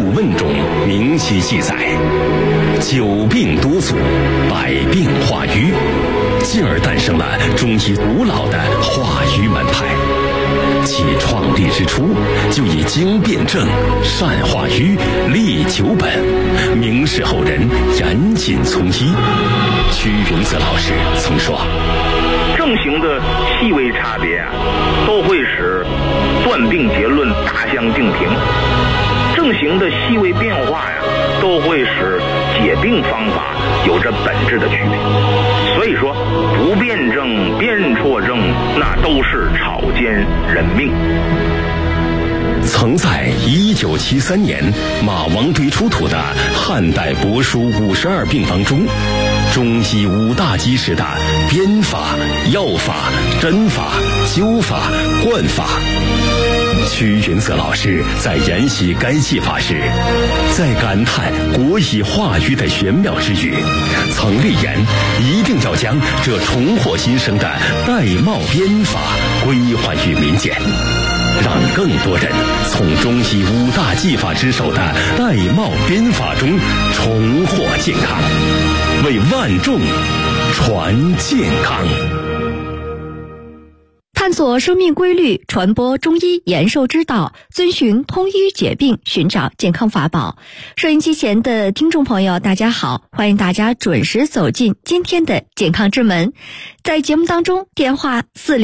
古问》中明晰记载，久病多祖，百病化瘀，进而诞生了中医古老的化瘀门派。其创立之初，就以经辨证、善化瘀、利久本，明示后人严谨从医。屈云泽老师曾说， 症型的细微差别都会使断病结论大相径庭，症型的细微变化都会使解病方法有着本质的区别。所以说，不辩证、辨错症，那都是草菅人命。 曾在1973年马王堆出土的汉代帛书52病方中，中医5大基石的编法、药法、针法、灸法、灌法。屈云泽老师在研习该技法时，在感叹国医化瘀的玄妙之余，曾立言一定要将这重获新生的玳瑁编法归还于民间，让更多人从中医5大技法之首的玳瑁编法中重获健康，为万众传健康。 探索生命规律，传播中医延寿之道，遵循通医解病，寻找健康法宝。收音机前的听众朋友，大家好，欢迎大家准时走进今天的健康之门。在节目当中，电话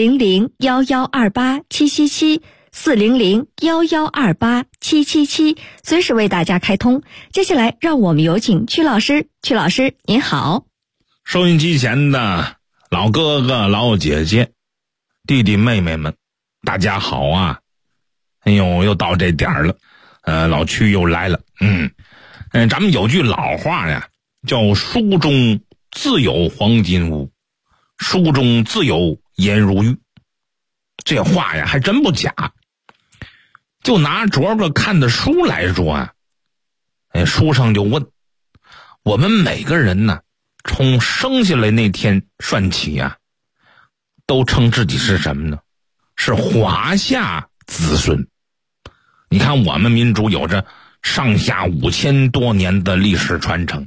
400-1128-777，400-1128-777，随时为大家开通。接下来，让我们有请曲老师。曲老师，您好。 收音机前的老哥哥、老姐姐、弟弟妹妹们，大家好啊！哎呦，又到这点儿了，老屈又来了。咱们有句老话呀，叫书中自有黄金屋，书中自有颜如玉。这话呀还真不假。就拿昨个看的书来说啊，书上就问我们每个人呢，从生下来那天算起啊，都称自己是什么呢？是华夏子孙。你看我们民族有着上下5000多年的历史传承。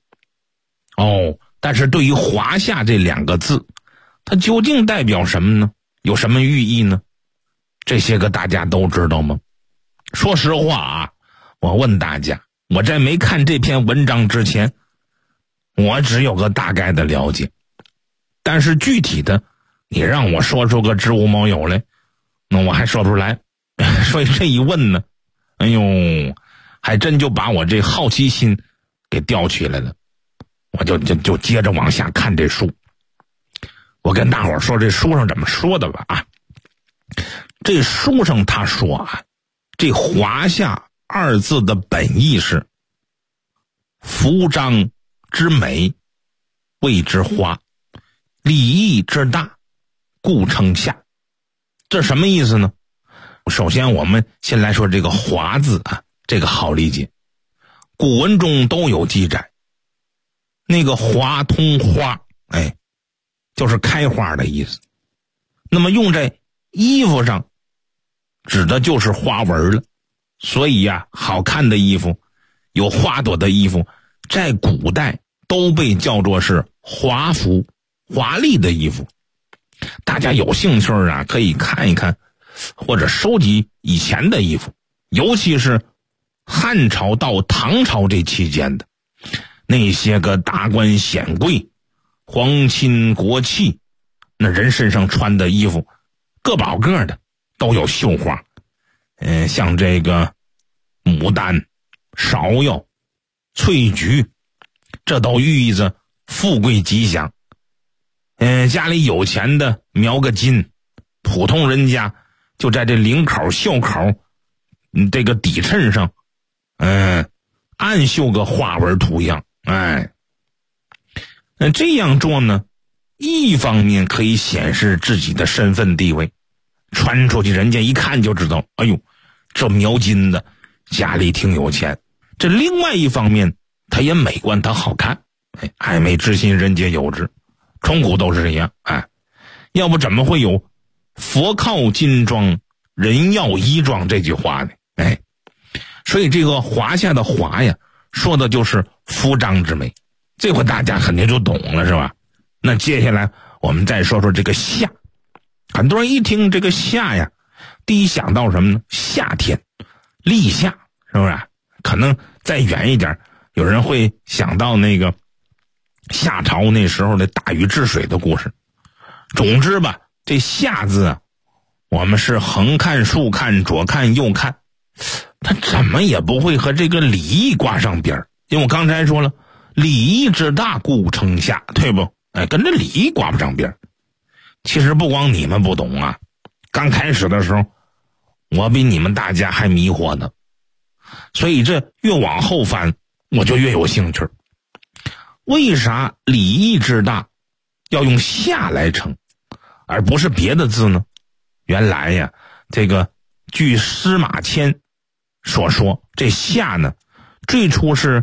但是对于华夏这2个字，它究竟代表什么呢？有什么寓意呢？这些个大家都知道吗？说实话啊，我问大家，我在没看这篇文章之前，我只有个大概的了解。但是具体的，你让我说出个知无毛有来，那我还说不出来。所以这一问呢，哎呦，还真就把我这好奇心给吊起来了。我就接着往下看这书。我跟大伙儿说这书上怎么说的吧啊。这书上他说啊，这华夏2字的本意是服章之美，谓之华，礼义之大，故称夏。这什么意思呢？首先我们先来说这个华字啊，这个好理解。古文中都有记载，那个华通花，就是开花的意思。那么用在衣服上，指的就是花纹了。所以呀，好看的衣服，有花朵的衣服，在古代都被叫做是华服，华丽的衣服。大家有兴趣啊，可以看一看，或者收集以前的衣服，尤其是汉朝到唐朝这期间的那些个达官显贵、皇亲国戚，那人身上穿的衣服各宝各的，都有绣花。像这个牡丹、芍药、翠菊，这都寓意着富贵吉祥。家里有钱的描个金，普通人家就在这领口、袖口，这个底衬上，暗绣个花纹图样。这样做呢，一方面可以显示自己的身份地位，穿出去人家一看就知道，哎呦，这描金的家里挺有钱。这另外一方面，它也美观，它好看。爱美之心，人皆有之，从古都是这样。要不怎么会有佛靠金装，人要衣装这句话呢？ 所以这个华夏的华呀，说的就是夫张之美，这回大家肯定就懂了，是吧？那接下来我们再说说这个夏。很多人一听这个夏呀，第一想到什么呢？夏天，立夏，是不是？可能再远一点，有人会想到那个夏朝那时候的大禹治水的故事。总之吧，这夏字啊，我们是横看竖看左看右看，它怎么也不会和这个礼义挂上边儿。因为我刚才说了，礼义之大故称夏，对不？跟这礼义挂不上边儿。其实不光你们不懂啊，刚开始的时候我比你们大家还迷惑呢，所以这越往后翻我就越有兴趣。为啥礼义之大要用夏来称而不是别的字呢？原来呀，这个据司马迁所说，这夏呢最初是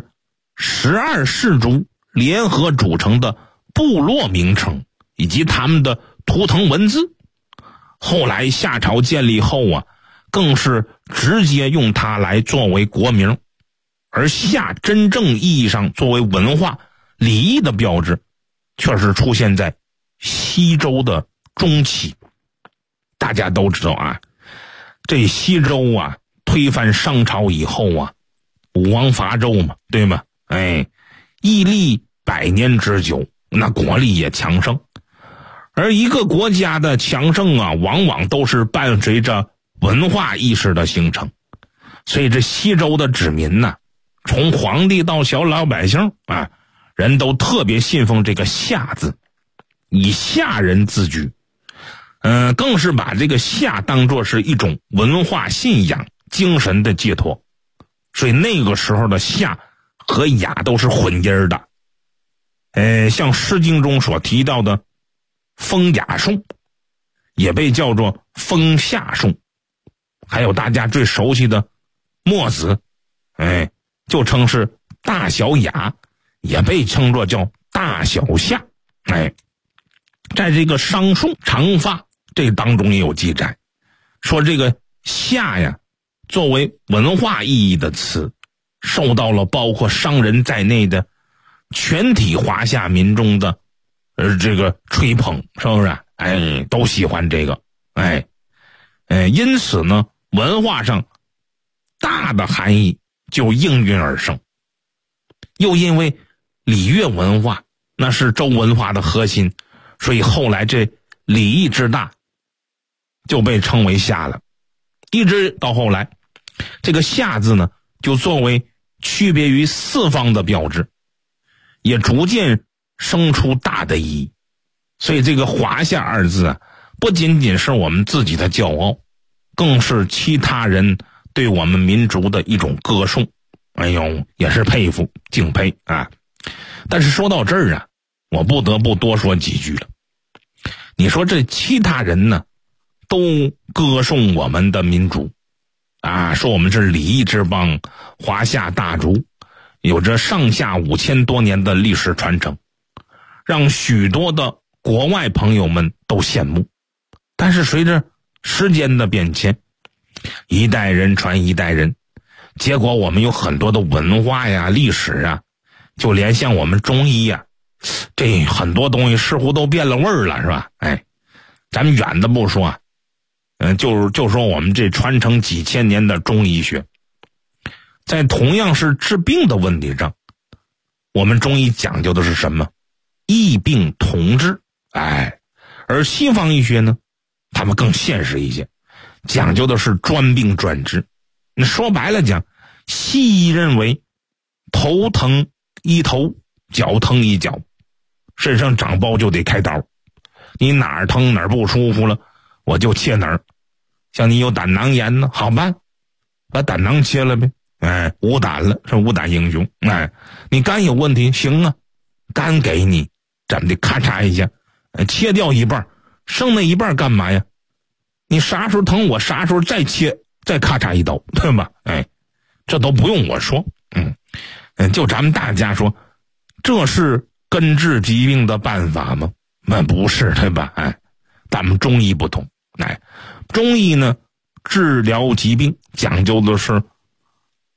12氏族联合组成的部落名称以及他们的图腾文字。后来夏朝建立后啊，更是直接用它来作为国名。而夏真正意义上作为文化礼仪的标志，却是出现在西周的中期。大家都知道啊，这西周啊推翻商朝以后啊，武王伐纣嘛，对吗？屹立100年之久，那国力也强盛。而一个国家的强盛啊，往往都是伴随着文化意识的形成。所以这西周的子民呢，从皇帝到小老百姓啊，人都特别信奉这个夏字，以夏人自居。更是把这个夏当作是一种文化信仰精神的寄托。所以那个时候的夏和雅都是混音的。像《诗经》中所提到的风雅颂，也被叫做风夏颂。还有大家最熟悉的墨子，就称是大小雅，也被称作叫大小夏。在这个商颂长发这当中也有记载，说这个夏呀，作为文化意义的词，受到了包括商人在内的全体华夏民众的这个吹捧，是不是？都喜欢这个。因此呢，文化上大的含义就应运而生。又因为礼乐文化那是周文化的核心，所以后来这礼义之大就被称为夏了。一直到后来，这个夏字呢，就作为区别于四方的标志，也逐渐生出大的意义。所以这个华夏二字啊，不仅仅是我们自己的骄傲，更是其他人对我们民族的一种歌颂。也是佩服敬佩啊。但是说到这儿啊，我不得不多说几句了。你说这其他人呢，都歌颂我们的民族啊，说我们是礼义之邦，华夏大族，有着上下5000多年的历史传承，让许多的国外朋友们都羡慕。但是随着时间的变迁，一代人传一代人，结果我们有很多的文化呀、历史啊，就连像我们中医呀，这很多东西似乎都变了味儿了，是吧？咱们远的不说啊，就说我们这传承几千年的中医学，在同样是治病的问题上，我们中医讲究的是什么？异病同治。而西方医学呢，他们更现实一些，讲究的是专病专治。你说白了讲，西医认为头疼医头，脚疼医脚，身上长包就得开刀，你哪儿疼哪儿不舒服了，我就切哪儿。像你有胆囊炎呢，好办，把胆囊切了呗，无胆了，是无胆英雄。你肝有问题，行啊，肝给你，咱们得咔嚓一下，切掉一半，剩那一半干嘛呀？你啥时候疼我啥时候再切，再咔嚓一刀，对吧？这都不用我说。就咱们大家说，这是根治疾病的办法吗？那不是，对吧？咱们中医不同。中医呢，治疗疾病讲究的是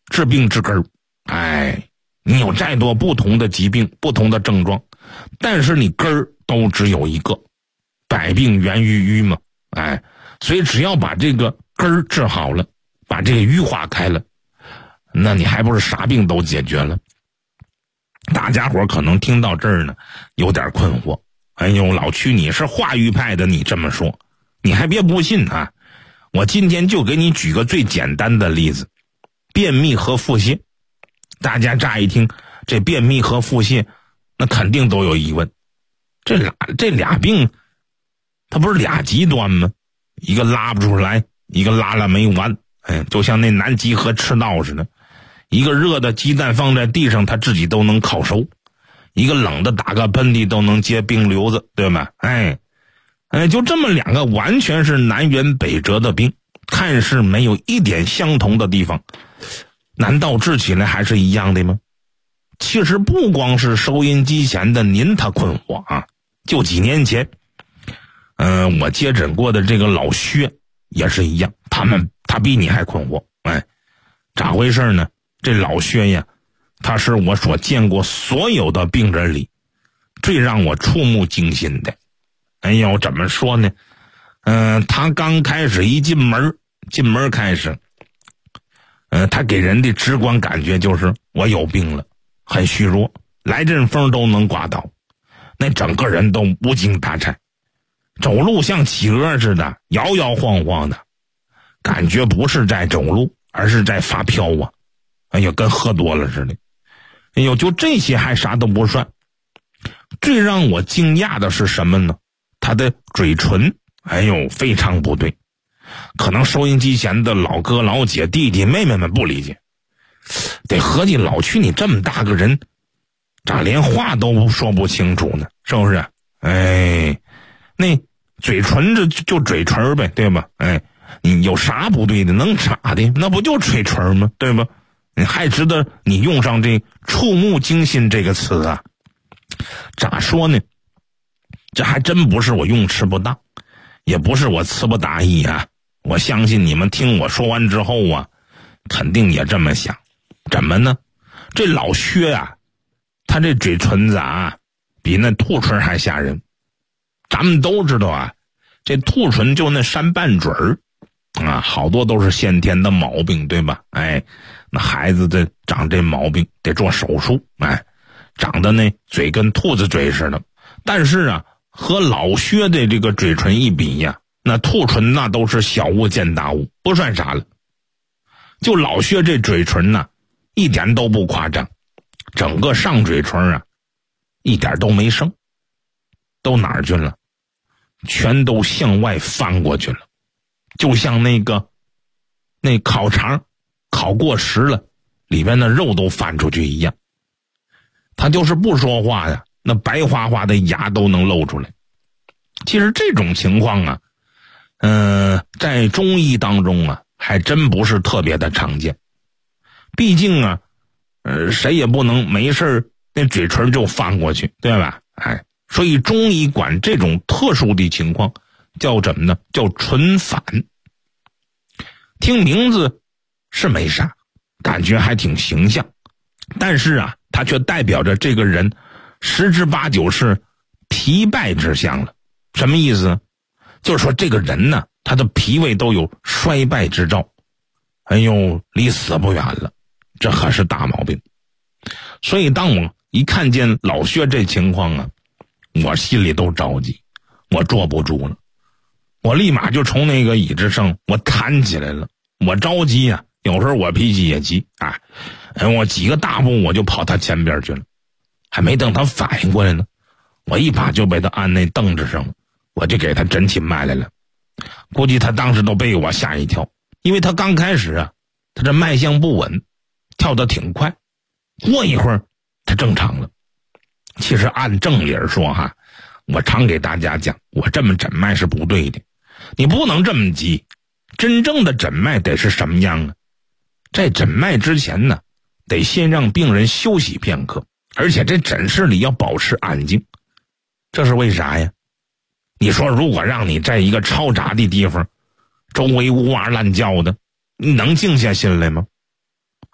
治病治根儿。你有再多不同的疾病，不同的症状，但是你根儿都只有一个，百病源于瘀嘛。所以只要把这个根儿治好了，把这个瘀化开了，那你还不是啥病都解决了？大家伙可能听到这儿呢，有点困惑。老曲，你是化瘀派的，你这么说，你还别不信啊！我今天就给你举个最简单的例子，便秘和腹泻。大家乍一听这便秘和腹泻，那肯定都有疑问，这俩病它不是俩极端吗？一个拉不出来，一个拉了没完，就像那南极和赤道似的，一个热的鸡蛋放在地上它自己都能烤熟，一个冷的打个喷嚏都能结冰瘤子，对吧？就这么两个完全是南辕北辙的病，看似没有一点相同的地方，难道治起来还是一样的吗？其实不光是收音机前的您他困惑啊，就几年前我接诊过的这个老薛也是一样，他比你还困惑。咋回事呢？这老薛呀，他是我所见过所有的病人里最让我触目惊心的。怎么说呢？他刚开始一进门开始，他给人的直观感觉就是我有病了，很虚弱，来阵风都能刮倒，那整个人都无精打采，走路像企鹅似的，摇摇晃晃的，感觉不是在走路，而是在发飘啊！跟喝多了似的。就这些还啥都不算，最让我惊讶的是什么呢？他的嘴唇，非常不对。可能收音机前的老哥、老姐、弟弟、妹妹们不理解，得合计老曲你这么大个人，咋连话都说不清楚呢？是不是？那嘴唇就嘴唇呗，对吧？你有啥不对的？能咋的？那不就嘴唇吗？对吧？你还值得你用上这触目惊心这个词啊？咋说呢？这还真不是我用词不当，也不是我词不达意啊。我相信你们听我说完之后啊，肯定也这么想。怎么呢？这老薛啊，他这嘴唇子啊，比那兔唇还吓人。咱们都知道啊，这兔唇就那山半嘴儿啊，好多都是先天的毛病，对吧？那孩子的长这毛病得做手术，长得那嘴跟兔子嘴似的。但是啊，和老薛的这个嘴唇一比呀，那兔唇那都是小巫见大巫，不算啥了。就老薛这嘴唇呢，一点都不夸张，整个上嘴唇啊，一点都没剩，都哪儿去了？全都向外翻过去了，就像那烤肠烤过时了，里面的肉都翻出去一样。他就是不说话呀，那白花花的牙都能露出来。其实这种情况啊，在中医当中啊，还真不是特别的常见。毕竟啊，谁也不能没事那嘴唇就翻过去，对吧？所以中医管这种特殊的情况叫什么呢？叫唇反。听名字是没啥，感觉还挺形象，但是啊，它却代表着这个人十之八九是疲败之象了。什么意思？就是说这个人呢，他的脾胃都有衰败之兆，离死不远了，这可是大毛病。所以当我一看见老薛这情况啊，我心里都着急，我坐不住了，我立马就从那个椅子上我弹起来了。我着急啊，有时候我脾气也急啊，我几个大步我就跑他前边去了，还没等他反应过来呢，我一把就被他按那凳子上了，我就给他诊起脉来了。估计他当时都被我吓一跳，因为他刚开始啊，他这脉象不稳，跳得挺快，过一会儿他正常了。其实按正理说哈，我常给大家讲，我这么诊脉是不对的，你不能这么急。真正的诊脉得是什么样呢？在诊脉之前呢，得先让病人休息片刻，而且这诊室里要保持安静。这是为啥呀？你说如果让你在一个嘈杂的地方，周围呜哇乱叫的，你能静下心来吗？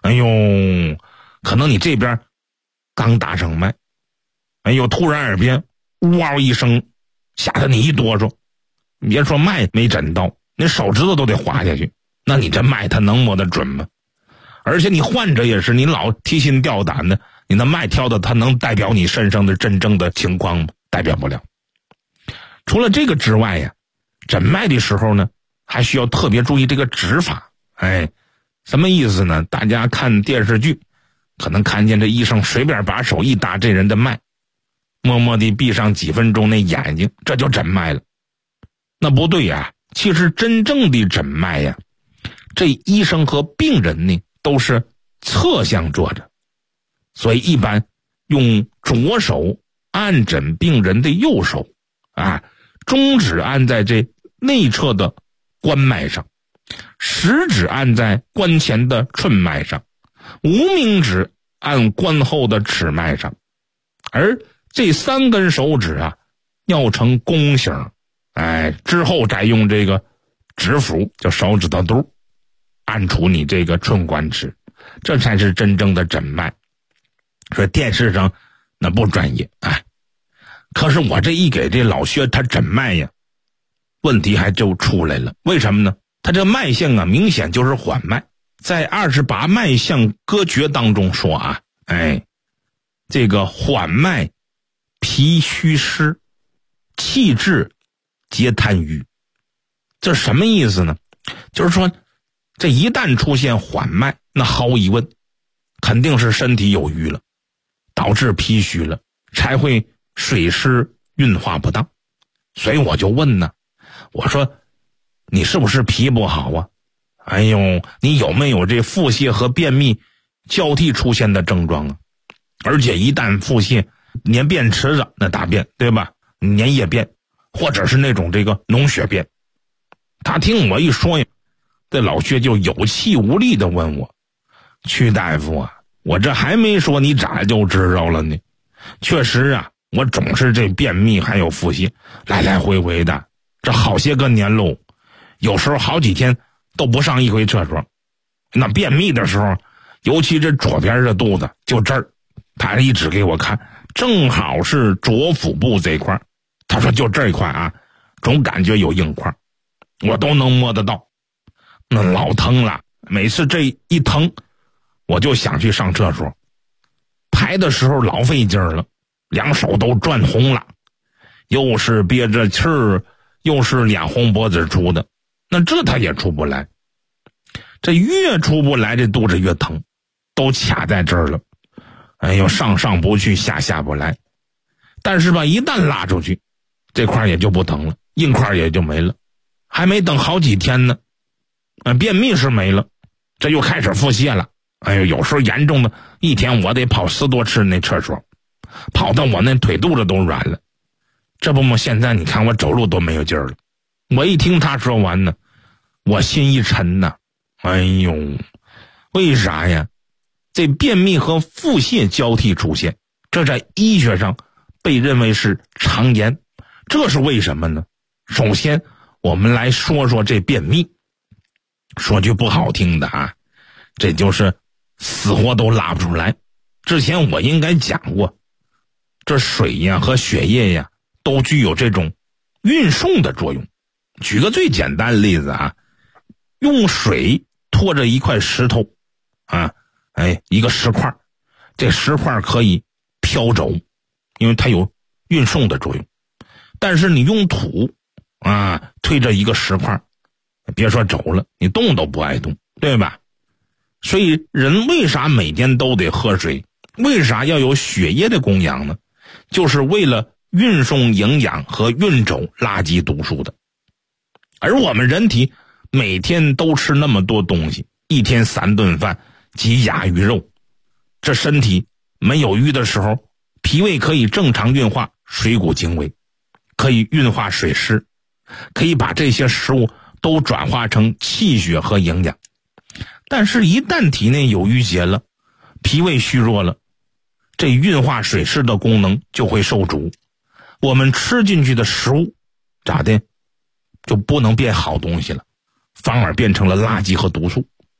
哎呦，可能你这边刚打上脉，哎呦，突然耳边哇一声，吓得你一哆嗦，你别说脉没诊到，那手指头都得滑下去，那你这脉它能摸得准吗？而且你患者也是，你老提心吊胆的，你那脉跳的它能代表你身上的真正的情况吗？代表不了。除了这个之外呀，诊脉的时候呢，还需要特别注意这个指法。哎，什么意思呢？大家看电视剧可能看见这医生随便把手一搭这人的脉，默默地闭上几分钟那眼睛，这就诊脉了。那不对呀，其实真正的诊脉呀，这医生和病人呢都是侧向坐着，所以一般用左手按诊病人的右手啊，中指按在这内侧的关脉上，食指按在关前的寸脉上，无名指按关后的尺脉上，而这3根手指啊要成弓形，哎，之后再用这个指腹，就手指头肚按出你这个寸关尺，这才是真正的诊脉。说电视上那不专业，哎，可是我这一给这老薛他诊脉呀，问题还就出来了。为什么呢？他这脉象啊，明显就是缓脉。在28脉象歌诀当中说啊，哎，这个缓脉脾虚湿，气滞皆痰瘀。这什么意思呢？就是说这一旦出现缓脉，那毫无疑问肯定是身体有瘀了，导致脾虚了，才会水湿运化不当。所以我就问呢，我说你是不是脾不好啊？哎呦，你有没有这腹泻和便秘交替出现的症状啊？而且一旦腹泻，粘便池子那大便，对吧？粘液便，或者是那种这个脓血便。他听我一说呀，这老薛就有气无力的问我，曲大夫啊，我这还没说你咋就知道了呢？确实啊，我总是这便秘还有腹泻，来来回回的，这好些个年喽，有时候好几天都不上一回厕所。那便秘的时候，尤其这左边的肚子，就这儿，他一指给我看，正好是左腹部这块，他说就这一块啊，总感觉有硬块，我都能摸得到，那老疼了。每次这一疼，我就想去上厕所，排的时候老费劲了，两手都转红了，又是憋着气儿，又是脸红脖子出的，那这他也出不来。这越出不来，这肚子越疼，都卡在这儿了。哎呦，上不去，下不来。但是吧，一旦拉出去，这块也就不疼了，硬块也就没了。还没等好几天呢，便秘是没了，这又开始腹泻了。哎呦，有时候严重的，一天我得跑10多次那厕所，跑到我那腿肚子都软了。这不嘛，现在你看我走路都没有劲儿了。我一听他说完呢，我心一沉呐。哎呦，为啥呀？这便秘和腹泻交替出现，这在医学上被认为是常言。这是为什么呢？首先我们来说说这便秘。说句不好听的啊，这就是死活都拉不出来。之前我应该讲过，这水呀和血液呀都具有这种运送的作用。举个最简单的例子啊，用水拖着一块石头啊，一个石块，这石块可以飘走，因为它有运送的作用。但是你用土啊推着一个石块，别说走了，你动都不爱动，对吧？所以人为啥每天都得喝水？为啥要有血液的供养呢？就是为了运送营养和运走垃圾毒素的。而我们人体每天都吃那么多东西，一天3顿饭鸡鸭鱼肉，这身体没有瘀的时候，脾胃可以正常运化水谷精微，可以运化水湿，可以把这些食物都转化成气血和营养。但是一旦体内有淤结了，脾胃虚弱了，这运化水湿的功能就会受阻，我们吃进去的食物咋的就不能变好东西了，反而变成了垃圾和毒素。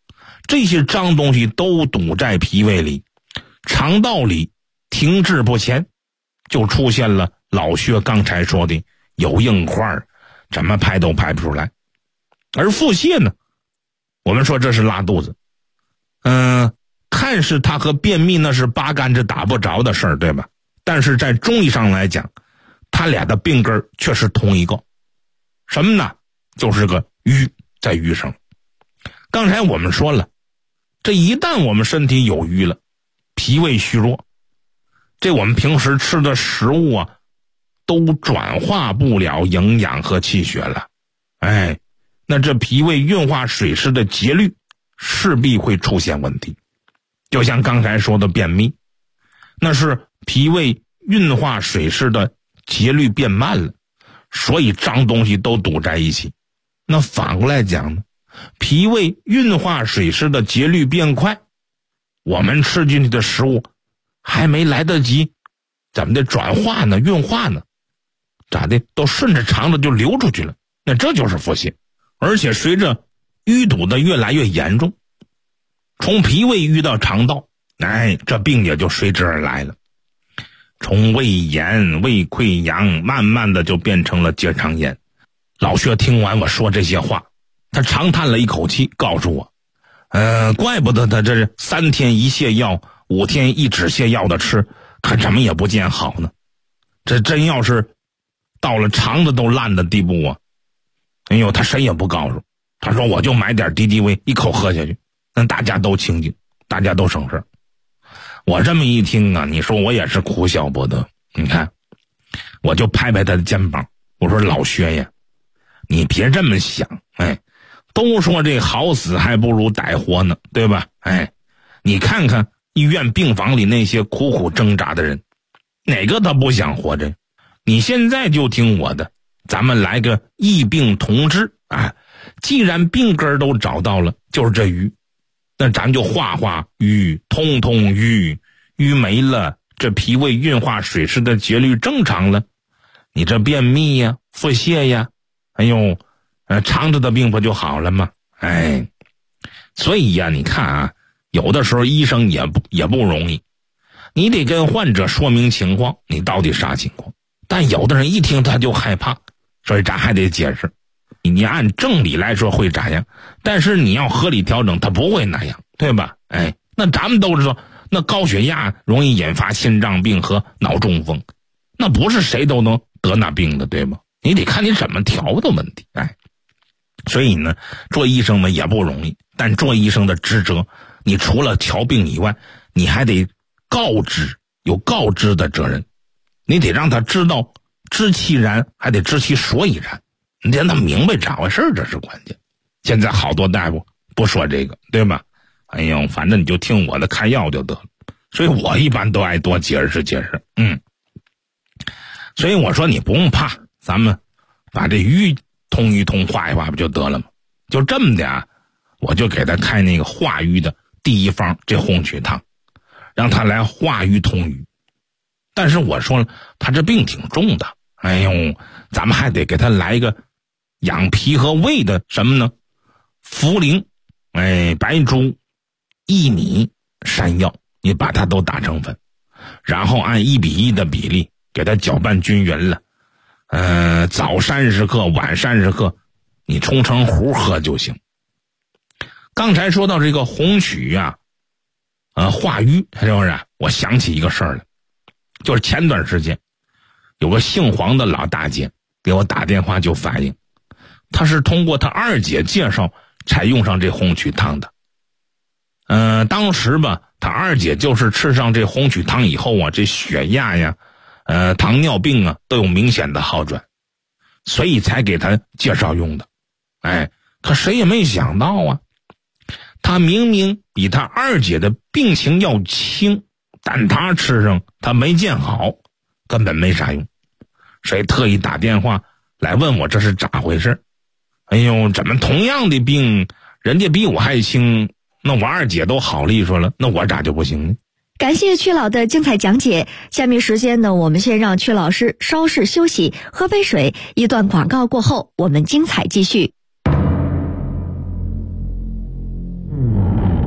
这些脏东西都堵在脾胃里，肠道里停滞不前，就出现了老薛刚才说的有硬块，怎么排都排不出来。而腹泻呢，我们说这是拉肚子，看似它和便秘那是八竿子打不着的事儿，对吧？但是在中医上来讲，它俩的病根却是同一个，什么呢？就是个瘀，在瘀上。刚才我们说了，这一旦我们身体有瘀了，脾胃虚弱，这我们平时吃的食物啊，都转化不了营养和气血了。那这脾胃运化水湿的节律势必会出现问题。就像刚才说的便秘，那是脾胃运化水湿的节律变慢了，所以脏东西都堵在一起。那反过来讲呢，脾胃运化水湿的节律变快，我们吃进去的食物还没来得及怎么的转化呢，运化呢，咋的都顺着肠子就流出去了，那这就是腹泻。而且随着淤堵的越来越严重，从脾胃淤到肠道，这病也就随之而来了。从胃炎、胃溃疡慢慢的就变成了结肠炎。老薛听完我说这些话，他长叹了一口气，告诉我怪不得他这是3天一泻药5天一止泻药的吃，可怎么也不见好呢。这真要是到了肠子都烂的地步啊，他谁也不告诉，他说我就买点敌敌畏一口喝下去，那大家都清静，大家都省事。我这么一听啊，你说我也是哭笑不得。你看，我就拍拍他的肩膀，我说老薛呀，你别这么想，都说这好死还不如歹活呢，对吧？你看看医院病房里那些苦苦挣扎的人，哪个他不想活着？你现在就听我的，咱们来个异病同治既然病根都找到了，就是这瘀，那咱就化化瘀，通通瘀，瘀没了，这脾胃运化水湿的节律正常了，你这便秘呀、腹泻呀，肠子的病不就好了吗？所以呀，你看啊，有的时候医生也不容易，你得跟患者说明情况，你到底啥情况。但有的人一听他就害怕，所以咱还得解释。你按正理来说会咋样，但是你要合理调整，他不会那样，对吧？那咱们都知道，那高血压容易引发心脏病和脑中风，那不是谁都能得那病的，对吗？你得看你怎么调的问题。所以呢，做医生嘛也不容易，但做医生的职责，你除了调病以外，你还得告知，有告知的责任，你得让他知道知其然，还得知其所以然，你得让他明白咋回事，这是关键。现在好多大夫不说这个，对吧？反正你就听我的开药就得了。所以我一般都爱多解释解释。所以我说你不用怕，咱们把这瘀通一通，化一化不就得了吗？就这么的我就给他开那个化瘀的第一方，这红曲汤，让他来化瘀通瘀。但是我说了，他这病挺重的，咱们还得给他来一个养脾和胃的什么呢？茯苓、白术、薏米、山药，你把它都打成粉，然后按1:1的比例给它搅拌均匀了。早30克，晚30克，你冲成糊喝就行。刚才说到这个红曲化瘀，是不是？我想起一个事儿来，就是前段时间有个姓黄的老大姐给我打电话就反映，她是通过她二姐介绍才用上这红曲汤的。当时吧，她二姐就是吃上这红曲汤以后这血压呀、糖尿病都有明显的好转，所以才给她介绍用的。可谁也没想到她明明比她二姐的病情要轻，但她吃上她没见好，根本没啥用。谁特意打电话来问我这是咋回事？怎么同样的病，人家比我还轻，那我二姐都好利索了，那我咋就不行呢？ 感谢曲老的精彩讲解。下面时间呢，我们先让曲老师稍事休息，喝杯水。一段广告过后，我们精彩继续。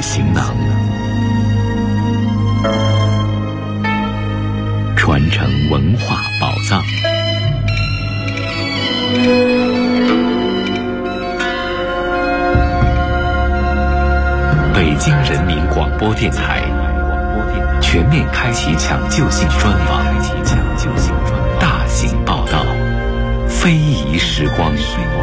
行囊，传承文化宝藏。北京人民广播电台全面开启抢救性专访，大型报道，非遗时光。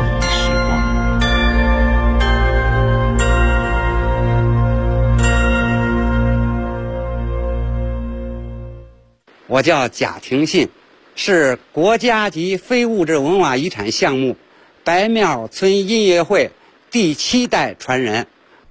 我叫贾廷信，是国家级非物质文化遗产项目白庙村音乐会第7代传人。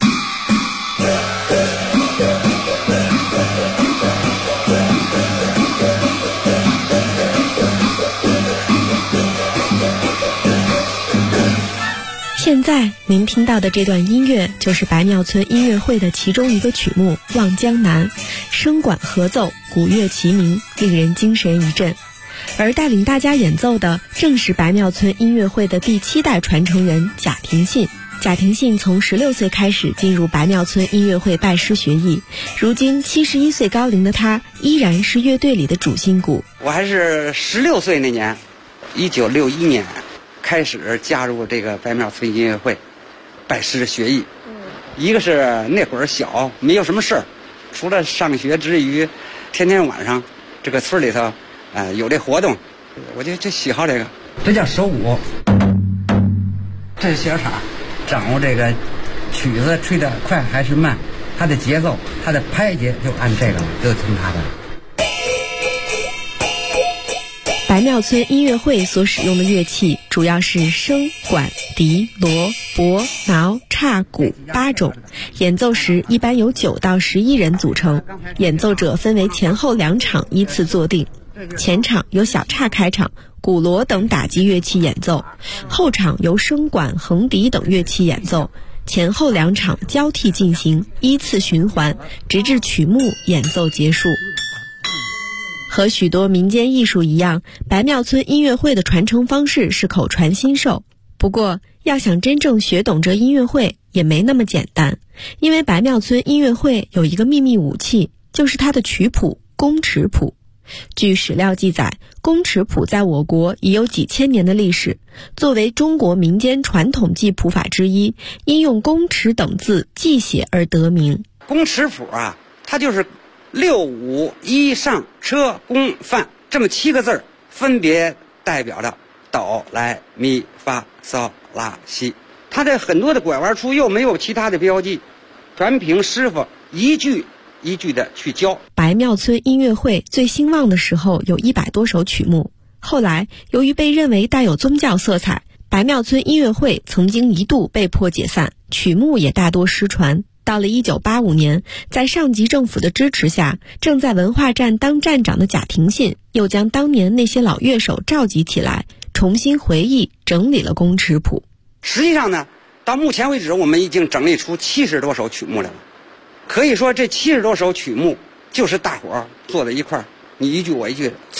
现在您听到的这段音乐就是白庙村音乐会的其中一个曲目《望江南》，声管合奏，鼓乐齐鸣，令人精神一振。而带领大家演奏的正是白庙村音乐会的第7代传承人贾廷信。贾廷信从16岁开始进入白庙村音乐会拜师学艺，如今71岁高龄的他依然是乐队里的主心骨。 我还是16岁那年，1961年开始加入这个白庙村音乐会，拜师学艺。一个是那会儿小，没有什么事儿，除了上学之余，天天晚上这个村里头，有这活动，我就喜好这个。这叫手鼓，这是小叉，掌握这个曲子吹得快还是慢，它的节奏，它的拍节就按这个，就听它的。 白庙村音乐会所使用的乐器主要是笙、管、笛、锣、钹、挠、叉、鼓8种，演奏时一般由9到11人组成，演奏者分为前后2场依次坐定，前场由小叉开场，鼓锣等打击乐器演奏，后场由笙管、横笛等乐器演奏，前后2场交替进行，依次循环，直至曲目演奏结束。和许多民间艺术一样，白庙村音乐会的传承方式是口传心授。不过，要想真正学懂这音乐会也没那么简单，因为白庙村音乐会有一个秘密武器，就是它的曲谱宫尺谱。据史料记载，宫尺谱在我国已有几千年的历史，作为中国民间传统记谱法之一，因用宫尺等字记写而得名。 宫尺谱啊，它就是6、5、1上车宫范这么7个字，分别代表着哆来咪发嗦拉西。它的很多的拐弯处又没有其他的标记，全凭师傅一句一句的去教。 白庙村音乐会最兴旺的时候有100多首曲目，后来由于被认为带有宗教色彩，白庙村音乐会曾经一度被迫解散，曲目也大多失传。到了1985年，在上级政府的支持下，正在文化站当站长的贾廷信又将当年那些老乐手召集起来，重新回忆整理了宫尺谱。 实际上呢，到目前为止我们已经整理出70多首曲目来了。可以说这70多首曲目就是大伙儿坐在一块儿，你一句我一句